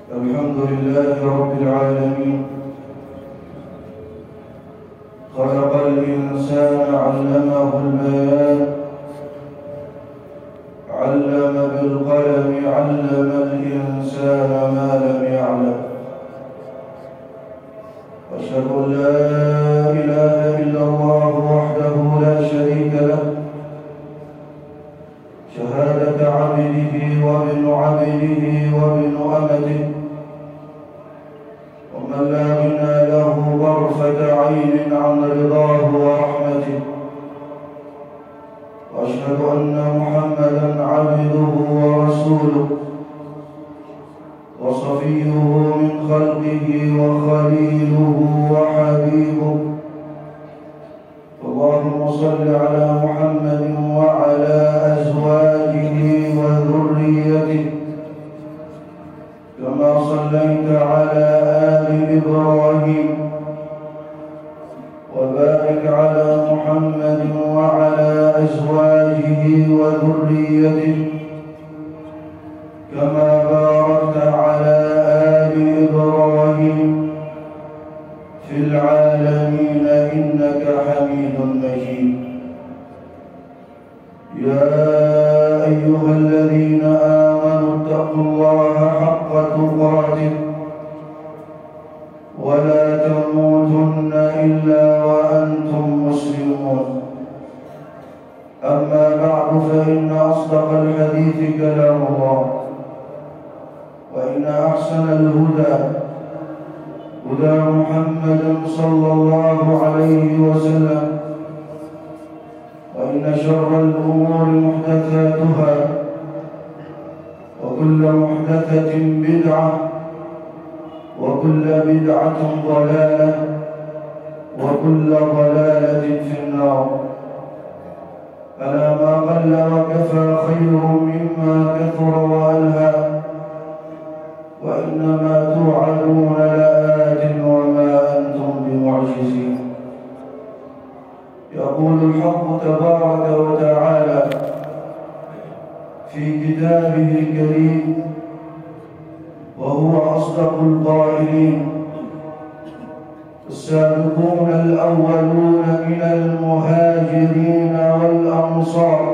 الحمد لله رب العالمين. خلق الإنسان علمه البيان، علم بالقلم علم الإنسان ما لم يعلم. وأشهد أن لا إله إلا الله وحده لا شريك له، شهادة عبده وابن عبده وابن أمته، ومن لا غنى له طرفة عين عن رضاه ورحمته. وأشهد أن محمدًا عبده ورسوله وصفيه من خلقه وخليله وحبيبه. اللهم صل على محمد وعلى أزواجه وذريته كما صليت على آل إبراهيم، وبارك على محمد وعلى أزواجه وذريته كما باركت على آل إبراهيم في العالمين إنك حميد مجيد. يا أيها الذين آمنوا اتقوا الله حق تقاته ولا تموتن إلا وأنتم مسلمون. أما بعد، فإن أصدق الحديث كلام الله، وإن أحسن الهدى هدى محمد صلى الله عليه وسلم، وإن شر الأمور محدثاتها، وكل محدثة بدعة، وكل بدعة ضلالة، وكل ضلالة في النار. ألا ما قل وكفى خير مما كثر وألهى، وإنما توعدون لآت وما أنتم بمعجزين. يقول الحق تبارك وتعالى في كتابه الكريم وهو أصدق القائلين: السابقون الأولون من المهاجرين والأنصار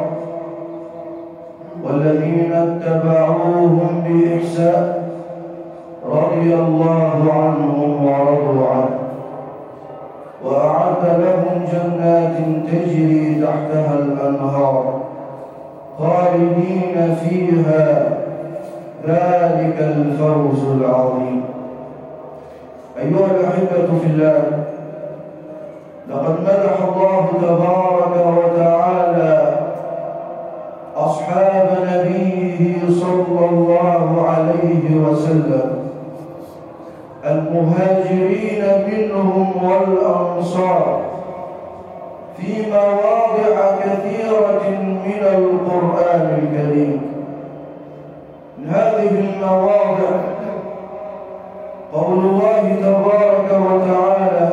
والذين اتبعوهم بإحسان رضي الله عنهم ورضوا عنه، وأعد لهم جنات تجري تحتها الأنهار خالدين فيها، ذلك الفوز العظيم. أيها الأحبة في الله، لقد مدح الله تبارك وتعالى أصحاب نبيه صلى الله عليه وسلم، المهاجرين منهم والأنصار، في مواضع كثيرة من القرآن الكريم. من هذه المواضع قول الله تبارك وتعالى: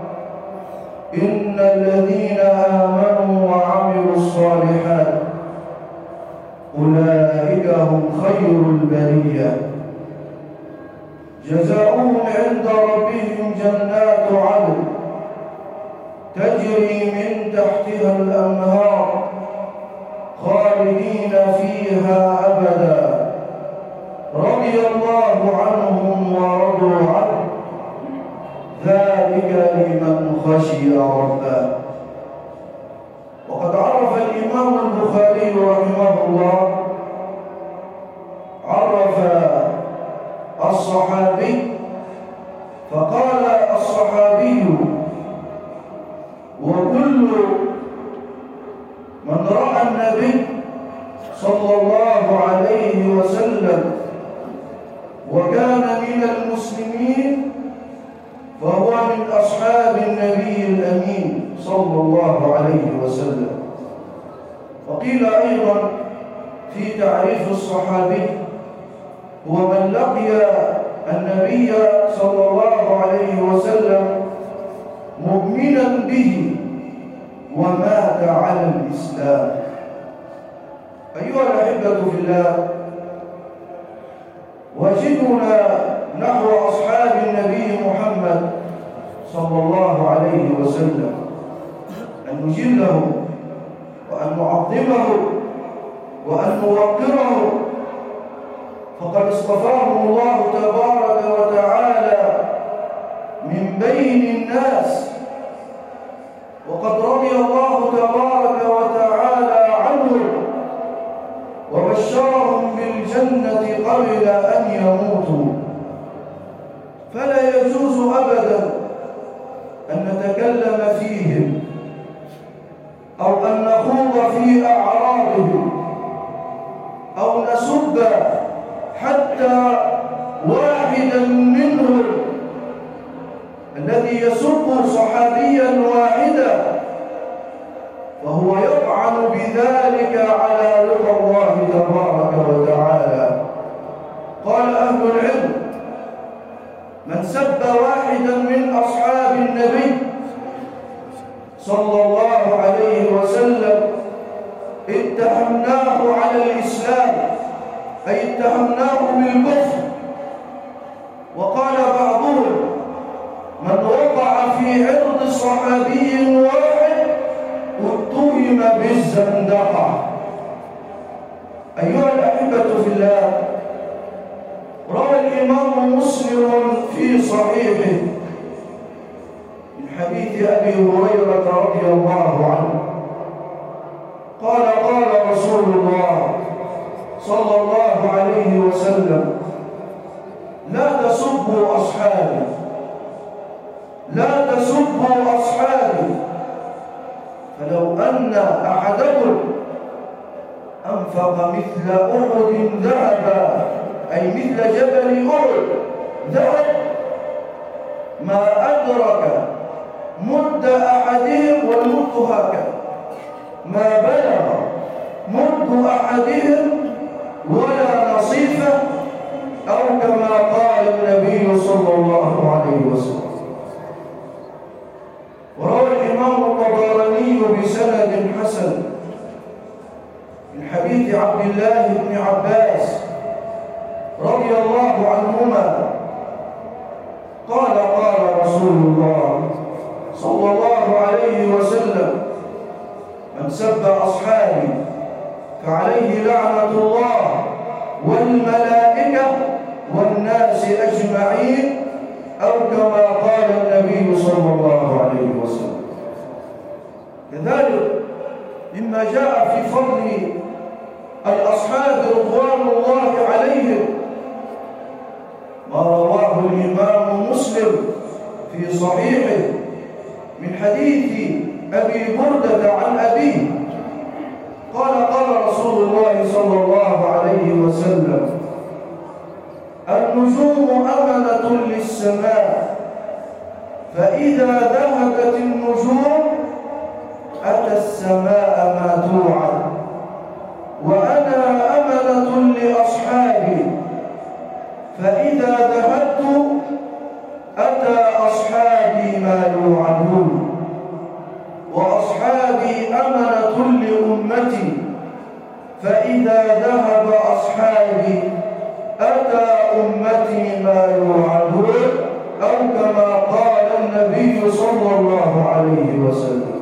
إن الذين آمنوا وعملوا الصالحات أولئك هم خير البرية، جزاؤهم عند ربهم جنات عدن تجري من تحتها الأنهار خالدين فيها أبدا، رضي الله عنهم ورضوا عنه، ذلك لمن خشي ربه. وقد عرف الإمام البخاري رحمه الله عرف الصحابي فقال: الصحابي وكل من رأى النبي صلى الله عليه وسلم وكان من المسلمين فهو من أصحاب النبي الأمين صلى الله عليه وسلم. وقيل أيضا في تعريف الصحابي: هو من لقي النبي صلى الله عليه وسلم مؤمنا به ومات على الإسلام. أيها الأحبة في الله، واجبنا نحو أصحاب النبي محمد صلى الله عليه وسلم، أن نجلهم وأن نعظمهم وأن نوقرهم، فقد اصطفاهم الله تبارك وتعالى من بين الناس، وقد رضي الله تبارك وتعالى عنهم وبشرهم بالجنة قبل أن يموتوا. فلا يجوز أبدا أن نتكلم فيهم أو أن نخوض في أعراضهم أو نسب حتى واحدا منهم. الذي يسب صحابيا واحدا وهو يطعن بذلك على رضا الله تبارك وتعالى. قال أهل العلم: من سب واحدا من أصحاب النبي صلى الله عليه وسلم اتهمناه على الإسلام، أي اتهمناه بالكفر. وقال بعضهم: من وقع في عرض صحابي واحد اتهم بالزندقة. أيها الأحبة في الله، روى الإمام مسلم في صحيحه من حديث أبي هريرة رضي الله عنه قال: قال رسول الله صلى الله عليه وسلم: لا تسبوا أصحابي، لا تسبوا أصحابي، فلو أن أحدكم أنفق مثل أحد ذهبا، أي مثل جبل أحد ذهب، ما أدرك مد أحدهم، والمد هكذا، ما بلغ مد أحدهم ولا نصيفه، أو كما قال النبي صلى الله عليه وسلم. وروى الإمام الطبراني بسند حسن من حديث عبد الله بن عباس رضي الله عنهما قال: قال رسول الله صلى الله عليه وسلم: من سب أصحابي فعليه لعنة الله والملائكة والناس أجمعين، أو كما قال النبي صلى الله عليه وسلم. كذلك مما جاء في فضل الأصحاب رضوان الله عليهم ما رواه الإمام مسلم في صحيحه من حديث أبي بردة عن أبيه قال: قال رسول الله صلى الله عليه وسلم: النجوم أمنة للسماء، فإذا ذهبت النجوم أتى السماء ما توعد، وأنا أمنة لأصحابي، فإذا ذهبت أتى أصحابي ما يوعدون، وأصحابي أمنة لأمتي، فإذا ذهب أصحابي أتى أمتي ما يوعدون، أو كما قال النبي صلى الله عليه وسلم.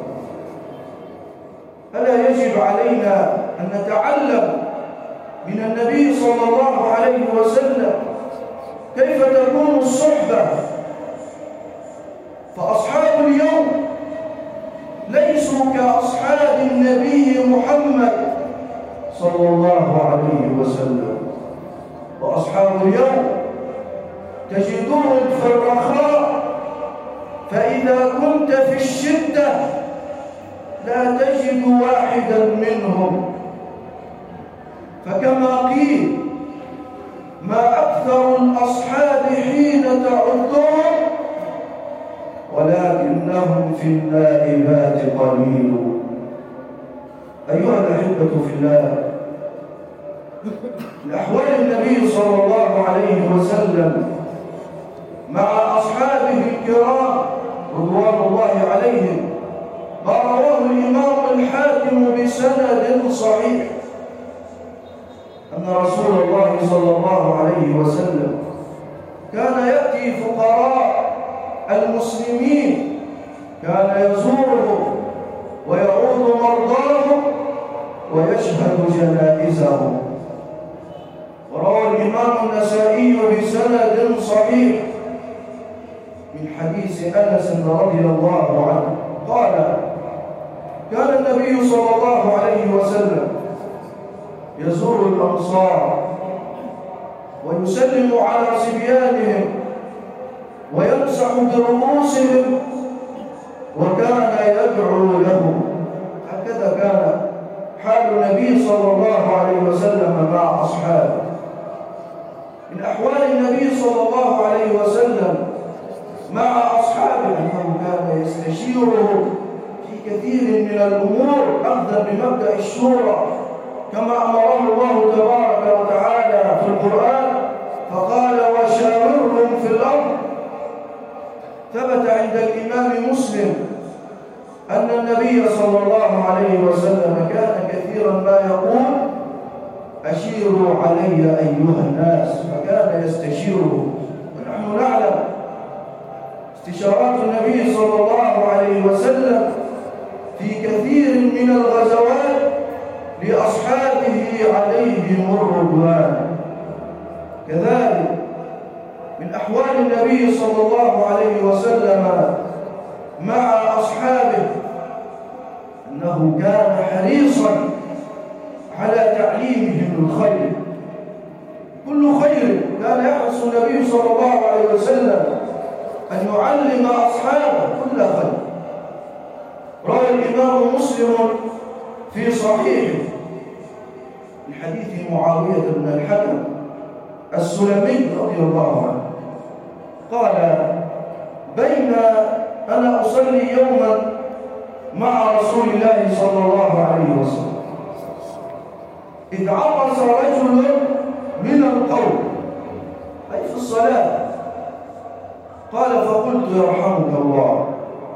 فلا يجب علينا أن نتعلم من النبي صلى الله عليه وسلم كيف تكون الصحبة. فأصحاب اليوم ليسوا كأصحاب النبي محمد صلى الله عليه وسلم. وأصحاب اليوم تجدهم في الرخاء، فإذا كنت في الشدة لا تجد واحدا منهم. فكما قيل: ما أكثر الأصحاب حين تعدهم، ولكنهم في النائبات قليل. أيها الأحبة في الله، لأحوال النبي صلى الله عليه وسلم مع أصحابه الكرام رضوان الله عليهم ما رواه الإمام الحاكم بسند صحيح أن رسول الله صلى الله عليه وسلم كان يأتي فقراء المسلمين، كان يزورهم ويعود مرضاهم ويشهد جنائزهم. وروى الإمام النسائي بسند صحيح من حديث أنس رضي الله عنه قال: كان النبي صلى الله عليه وسلم يزور الأنصار ويسلم على صبيانهم ويمسح برؤوسهم وكان يدعو لهم. هكذا كان حال النبي صلى الله عليه وسلم مع أصحابه. من أحوال النبي صلى الله عليه وسلم مع أصحابه أنه كان يستشيرهم في كثير من الأمور أخذا بمبدأ الشورى، كما أمره الله تبارك وتعالى في القرآن فقال: وشاورهم في الأمر. ثبت عند الإمام مسلم أن النبي صلى الله عليه وسلم كان كثيرا ما يقول: أشيروا علي أيها الناس، فكان يستشيرهم. ونحن نعلم استشارات النبي صلى الله عليه وسلم في كثير من الغزوات لأصحابه عليهم الرضوان. كذلك من أحوال النبي صلى الله عليه وسلم مع أصحابه أنه كان حريصا على تعليمهم الخير. كل خير كان يحرص النبي صلى الله عليه وسلم أن يعلم أصحابه كل خير. روى الإمام مسلم في صحيحه من حديث معاوية بن الحكم السلمي رضي الله عنه قال: بين أنا أصلي يوما مع رسول الله صلى الله عليه وسلم إذ عطس رجل من القوم، أي في الصلاة، قال: فقلت: يرحمك الله.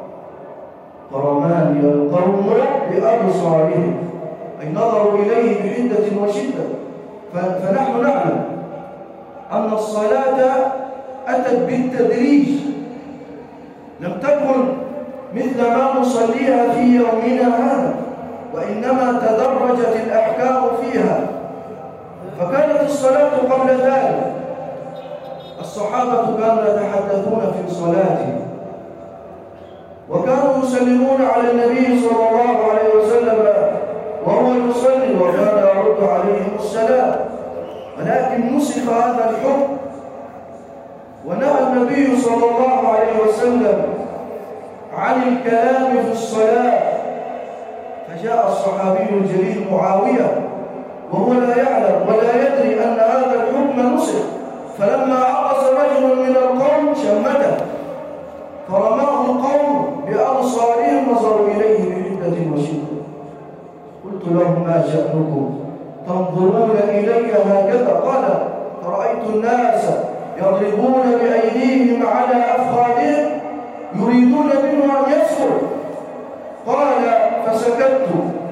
فرماني القوم بأبصارهم، أي نظروا إليه بحدة وشدة. فنحن نعلم أن الصلاة أتت بالتدريج، لم تكن مثل ما نصليها في يومنا هذا، وإنما تدرجت الأحكام فيها. فكانت الصلاة قبل ذلك الصحابة كانوا يتحدثون في صلاتهم، وكانوا يسلمون على النبي صلى الله عليه وسلم وهو يصلي، وكان يرد عليهم السلام. ولكن نسخ هذا الحكم ونهى النبي صلى الله عليه وسلم عن الكلام في الصلاة. فجاء الصحابي الجليل معاوية وهو لا يعلم ولا يدري أن هذا الحكم نسخ، فلما عطس رجل من القوم شمته، فرماه القوم بأبصارهم نظروا إليه بحدة وشدة. قلت لهم: ما شأنكم تنظرون إلي هكذا؟ قال: فرأيت الناس يضربون بأيديهم على أفخاذهم يريدون منه أن يسكت. قال: فسكت.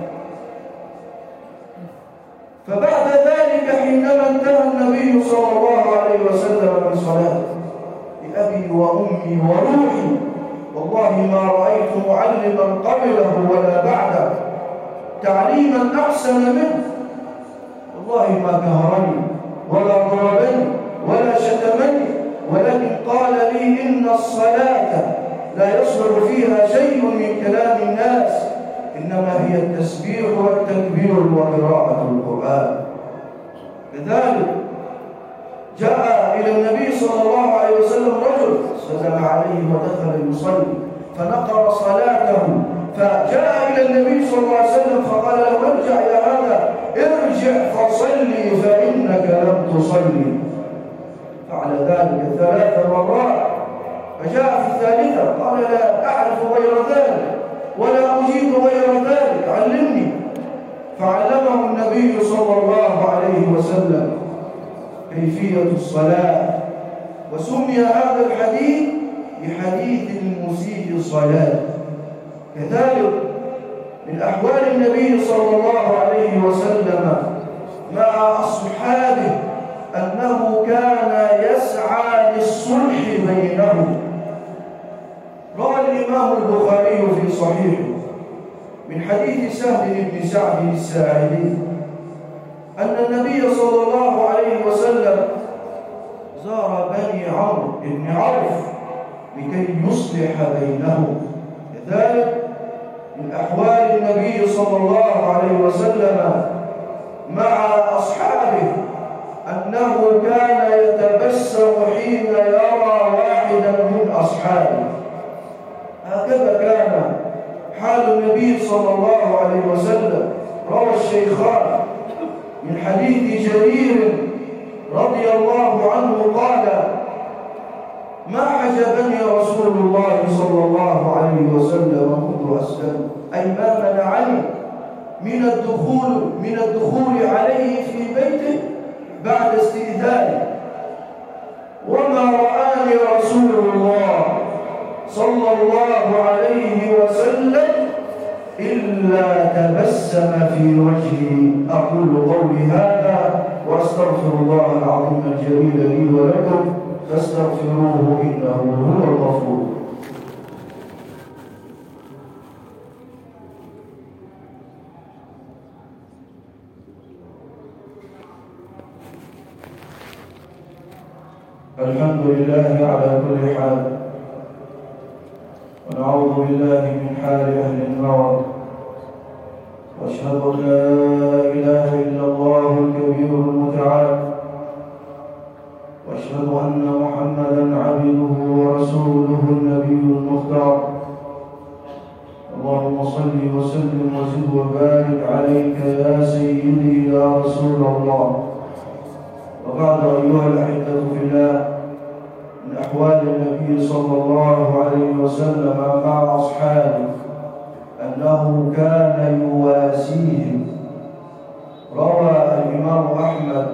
فبعد ذلك حينما انتهى النبي صلى الله عليه وسلم من صلاته: بأبي وأمي وروحي والله ما رأيت معلما قبله ولا بعده تعليما أحسن منه، والله ما كهرني ولا ضربني ولا شتمني، ولكن قال لي: إن الصلاة لا يصلح فيها شيء من كلام الناس، إنما هي التسبيح والتكبير وقراءة القرآن. كذلك جاء إلى النبي صلى الله عليه وسلم رجل سلم عليه ودخل يصلي فنقر صلاته، فجاء إلى النبي صلى الله عليه وسلم فقال له: ارجع يا هذا، ارجع فصلي فإنك لم تصلي. فعل ذلك 3 مرات، فجاء في الثالثة قال: لا أعرف غير ذلك ولا أجيد غير ذلك، علمني. فعلمه النبي صلى الله عليه وسلم كيفية الصلاة، وسمي هذا الحديث بحديث المسيء الصلاة. كذلك من أحوال النبي صلى الله عليه وسلم مع أصحابه أنه كان يسعى الصلح بينهم. روى الإمام البخاري في صحيحه من حديث سهل بن سعد الساعدي أن النبي صلى الله عليه وسلم زار بني عمرو بن عوف لكي يصلح بينهم. كذلك من أحوال النبي صلى الله عليه وسلم مع أصحابه أنه كان يتبسم حين يرى واحدا من أصحابه. هكذا كان حال النبي صلى الله عليه وسلم. روى الشيخان من حديث جرير رضي الله عنه قال: ما حجبني رسول الله صلى الله عليه وسلم منذ أسلم، أي ما منعني من الدخول عليه في بيته بعد استئذانه. وما رآني رسول الله صلى الله عليه وسلم إلا تبسم في وجهي. أقول قولي هذا وأستغفر الله العظيم الجليل لي ولكم فاستغفروه إنه هو الغفور. الحمد لله على كل حال، ونعوذ بالله من حال أهل النار، وأشهد أن لا إله إلا الله الكبير المتعال، وأشهد أن محمدًا عبده ورسوله النبي المختار. اللهم صل وسلم وزد وبارك عليك يا سيدي يا رسول الله. وبعد، أيها الأحبة في الله، من أحوال النبي صلى الله عليه وسلم مع أصحابه أنه كان يواسيهم. روى الإمام أحمد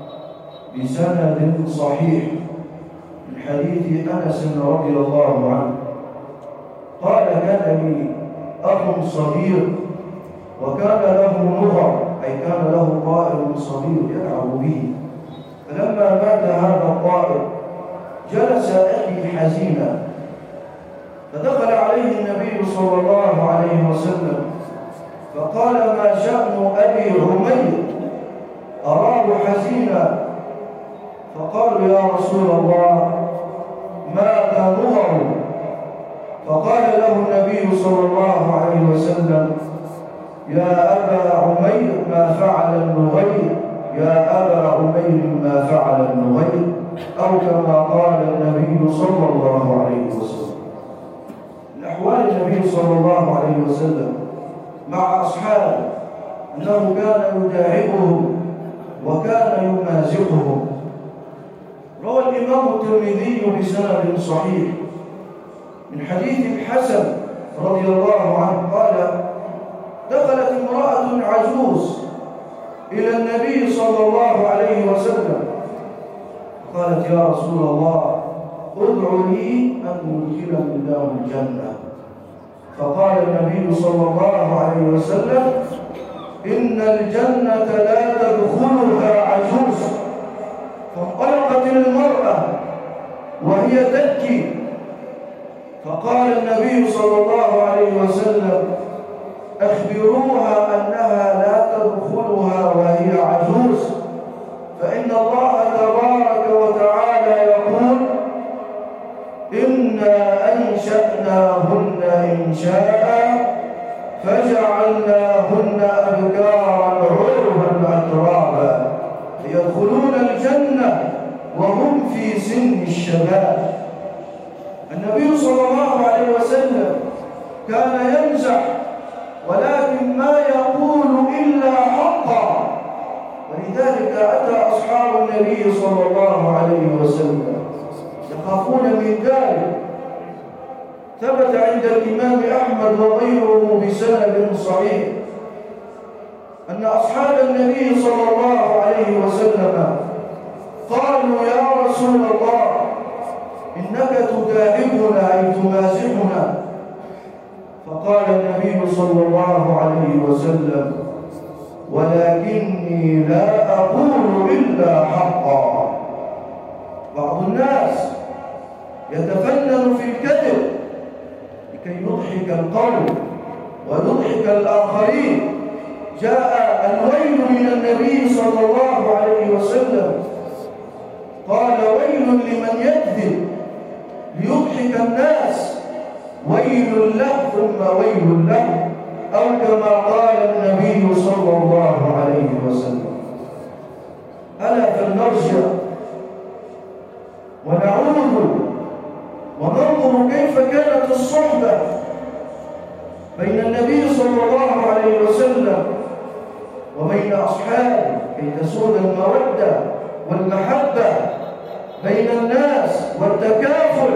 بسند صحيح من حديث أنس رضي الله عنه قال: كان لي أخ صغير وكان له نغر، أي كان له طائر صغير يلعب به. فلما مات هذا الطائر جلس أبي حزينا، فدخل عليه النبي صلى الله عليه وسلم فقال: ما شأن أبي عمير؟ أراه حزينا. فقالوا: يا رسول الله مات نغر. فقال له النبي صلى الله عليه وسلم: يا أبا عمير ما فعل النغير، يا أبا عمير ما فعل النغير، أو كما قال النبي صلى الله عليه وسلم. من أحوال النبي صلى الله عليه وسلم مع أصحابه أنه كان يداعبهم وكان يمازحهم. روى الإمام الترمذي بسند صحيح من حديث الحسن رضي الله عنه قال: دخلت امرأة عجوز إلى النبي صلى الله عليه وسلم قالت: يا رسول الله ادع لي أن يدخلني الله الجنة. فقال النبي صلى الله عليه وسلم: إن الجنة لا تدخلها عجوز. فانطلقت المرأة وهي تبكي، فقال النبي صلى الله عليه وسلم: أخبروها أنها لا تدخلها وهي عجوز، فإن الله تبارك وتعالى يقول: إنا أنشأناهن إنشاء فجعلناهن أبكارا عربا أترابا يدخلون الجنة وهم في سن الشباب. النبي صلى الله عليه وسلم كان يمزح، ولكن ما يقول إلا حقا، ولذلك أتى أصحاب النبي صلى الله عليه وسلم يخافون من ذلك. ثبت عند الإمام أحمد وغيره بسند صحيح أن أصحاب النبي صلى الله عليه وسلم قالوا: يا رسول الله إنك تداعبنا أي تمازحنا. فقال النبي صلى الله عليه وسلم: ولكني لا أقول إلا حقا. بعض الناس يتفنن في الكذب لكي يضحك القوم ويضحك الآخرين. جاء الويل من النبي صلى الله عليه وسلم قال: ويل لمن يكذب ليضحك الناس، ويل له ثم ويل له، أو كما قال النبي صلى الله عليه وسلم. ألا فلنرجع ونعود وننظر كيف كانت الصحبة بين النبي صلى الله عليه وسلم وبين أصحابه كي تسود المودة والمحبة بين الناس والتكافل،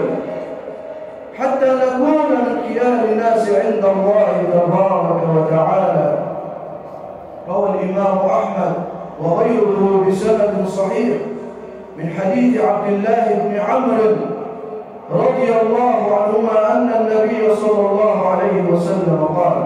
حتى نكون من خيار الناس عند الله تبارك وتعالى. روى الإمام أحمد وغيره بسند صحيح من حديث عبد الله بن عمرو رضي الله عنهما أن النبي صلى الله عليه وسلم قال: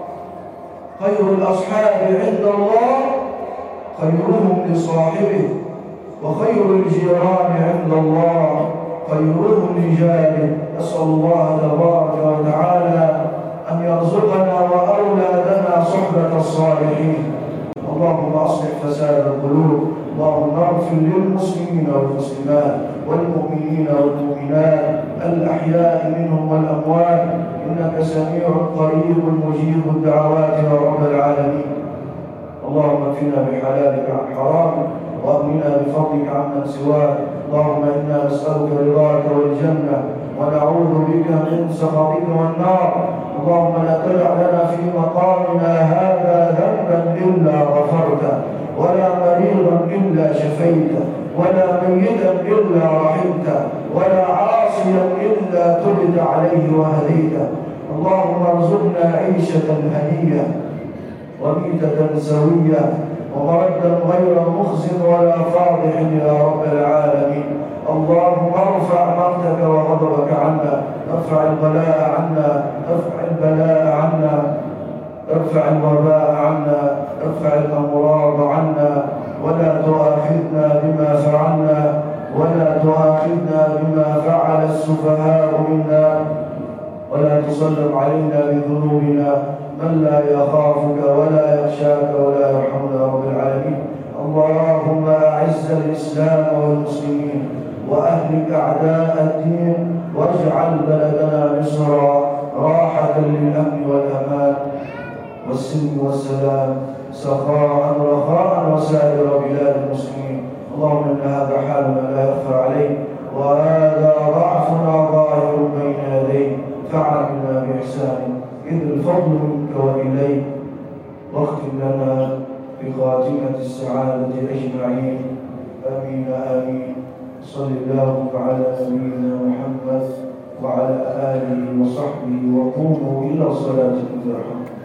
خير الأصحاب عند الله خيرهم لصاحبه، وخير الجيران عند الله خيرهم لجاره. أسأل الله تبارك وتعالى أن يرزقنا وأولادنا صحبة الصالحين. اللهم أصلح فساد القلوب، اللهم اغفر للمسلمين والمسلمات والمؤمنين والمؤمنات الأحياء منهم والأموات، إنك سميع قريب مجيب الدعوات يا رب العالمين. اللهم اكفنا بحلالك عن حرامك واغننا بفضلك عمن سواك. اللهم إنا نسألك رضاك والجنة ونعوذ بك من سخطك والنار. اللهم لا تدع لنا في مقامنا هذا ذنبا إلا غفرته، ولا مريضا إلا شفيته، ولا ميتا إلا رحمته، ولا عاصيا إلا تبت عليه وهديته. اللهم ارزقنا عيشة هنية وميتة سوية ومردا غير مخزٍ ولا فاضح يا رب العالمين. اللهم ارفع مقتك وغضبك عنا، ارفع البلاء عنا، ارفع البلاء عنا، ارفع الوباء عنا، ارفع الأمراض عنا، ولا تؤاخذنا بما فعلنا، ولا تؤاخذنا بما فعل السفهاء منا، ولا تسلط علينا بذنوبنا من لا يخافك ولا يخشاك ولا يرحمنا يا رب العالمين. اللهم أعز الإسلام والمسلمين وأهلك أعداء الدين، واجعل بلدنا مصر راحة للأمن والأمان والسلم والسلام، سخاء رخاء وسائر بلاد المسلمين. اللهم إن هذا حالنا لا يخفى عليك، وهذا ضعفنا ظاهر بين يديك، فعلنا بإحسانك إذ الفضل منك وإليك، واختم لنا بخاتمة السعادة أجمعين. آمين آمين. صل اللهم على نبينا محمد وعلى آله وصحبه، وقوموا إلى صلاتكم.